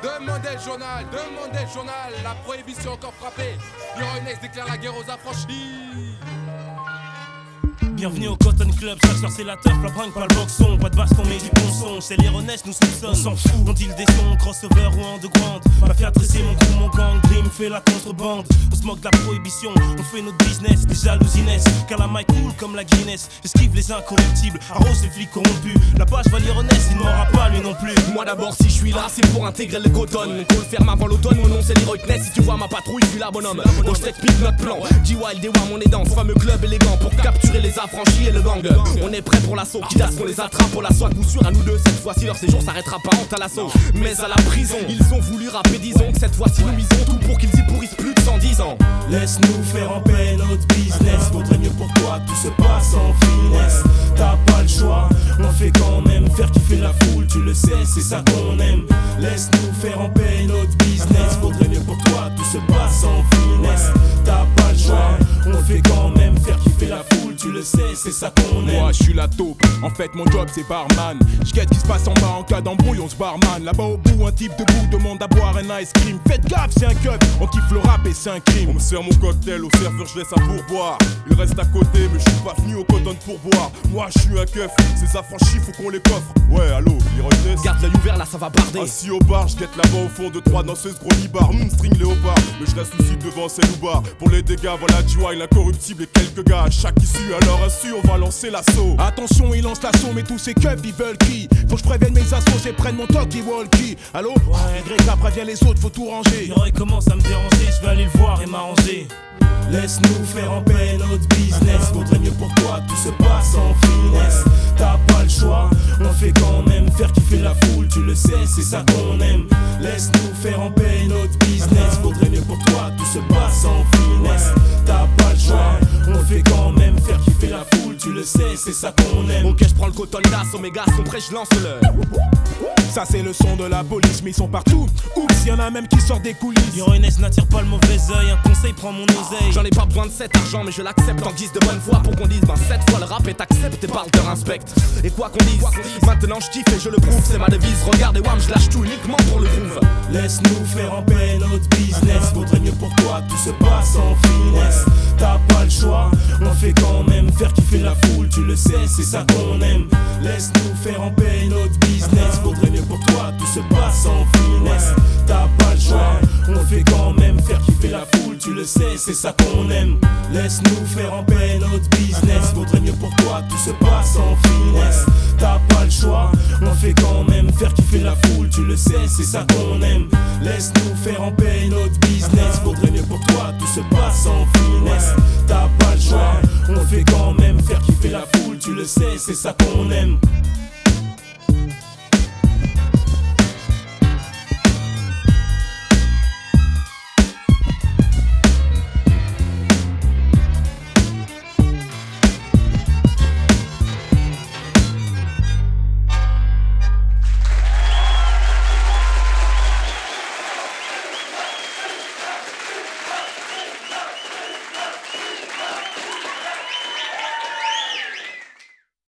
Demandez le journal, la prohibition encore frappée. Lyonnaise déclare la guerre aux affranchis. Bienvenue au Cotton Club, chaque soir c'est la teuf, la bringue, pas le boxon. Pas de baston mais du bon son, c'est l'héronesse, nous soupçonnent. On s'en fout, on deal des sons, crossover ou underground. M'a fait adresser mon crew, mon gang, Dream fait la contrebande. On se moque de la prohibition, on fait notre business, des jalousinesses. Car la maille coule comme la Guinness, j'esquive les incorruptibles, arrose les flics corrompus. Là-bas je vois l'héronesse, il ne m'aura pas lui non plus. Moi d'abord si je suis là, c'est pour intégrer le Cotton. On peut le ferme avant l'automne, mon nom c'est l'Heroicness. Si tu vois ma patrouille, je suis là bonhomme. Donc je t'explique notre plan, G-Wild et Wam on est dans ce fameux club élégant pour capturer les affranchis et le gang. On est prêt pour l'assaut, quitte à ce qu'on les attrape pour la soie coup sûr à nous deux. Cette fois-ci leur séjour s'arrêtera pas honte à l'assaut, mais à la prison. Ils ont voulu rapper, disons que cette fois-ci nous misons tout pour qu'ils y pourrissent plus de 110 ans. Laisse-nous faire en paix notre business. Vaudrait mieux pour toi que tout se passe en finesse. T'as pas le choix, on fait quand même. Faire kiffer la foule, tu le sais, c'est ça qu'on aime. Laisse-nous faire en paix notre business. Vaudrait mieux pour toi que tout se passe en finesse. T'as pas le choix, on fait quand même. Faire kiffer la foule, tu le sais, c'est ça qu'on aime. Moi je suis la taupe, en fait mon job c'est barman. J'guette ce qui se passe en bas en cas d'embrouille, on se barman. Là-bas au bout, un type debout demande à boire un ice cream. Faites gaffe, c'est un cut, on kiffe le rap et c'est un crime. On me sert mon cocktail, au serveur je laisse un pourboire. Il reste à côté, mais je suis pas venu au Cotton pour boire. Moi je suis un keuf, ces affranchis faut qu'on les coffre. Ouais, allô, l'Heroicness. Garde l'œil ouvert là, ça va barder. Assis au bar, j'guette là-bas au fond de 3 danseuses gros nibar. String léopard, mais je reste lucide devant ces loupards. Pour les dégâts, voilà G-Wild, l'incorruptible et quelques gars. Chaque issue, à leur insu, on va lancer l'assaut. Attention, ils lancent l'assaut, mais tous ces keufs ils veulent qui? Faut que je prévienne mes assos et prenne mon talkie-walkie. Allô? Ouais, Greg prévient les autres, faut tout ranger. Il commence à me déranger, je vais aller le voir et m'arranger. Laisse-nous faire en paix notre business. Vaudrait mieux pour toi que tout se passe en finesse. T'as pas le choix, on fait quand même. Faire kiffer la foule, tu le sais, c'est ça qu'on aime. Laisse-nous faire en paix notre business. Vaudrait mieux pour toi que tout se passe en finesse. T'as pas le choix, on fait quand même. Faire kiffer la foule, tu le sais, c'est ça qu'on aime. Ok, je prends le Cotton d'assaut, mes gars sont prêts, je lance le. Ça c'est le son de la police, mais ils sont partout. Oups, y'en a même qui sortent des coulisses. Lyonnaise n'attire pas le mauvais oeil, un conseil prend mon oseille. J'en ai pas besoin de cet argent, mais je l'accepte en guise de bonne foi. Pour qu'on dise, ben cette fois le rap est accepté par le inspecte. Et quoi qu'on dise, maintenant je kiffe et je le prouve. C'est ma devise, regardez Wam, je lâche tout uniquement pour le groove. Laisse-nous faire en paix notre business. Vaudrait mieux pour toi que tout se passe en finesse. T'as pas le choix, on fait quand même. Faire kiffer la foule, tu le sais, c'est ça qu'on aime. Laisse-nous faire en paix notre business. Vaudrait mieux pour toi que tout se passe en finesse. T'as pas le choix, on fait quand même. Faire kiffer la foule, tu le sais, c'est ça qu'on aime. Laisse-nous faire en paix notre business. Vaudrait mieux pour toi que tout se passe en finesse. T'as pas le choix, on fait quand même. Faire kiffer la foule, tu le sais, c'est ça qu'on aime. Laisse-nous faire en paix notre business. Vaudrait mieux pour toi que tout se passe en finesse. T'as pas le choix, on fait quand même. Faire kiffer la foule, tu le sais, c'est ça qu'on aime.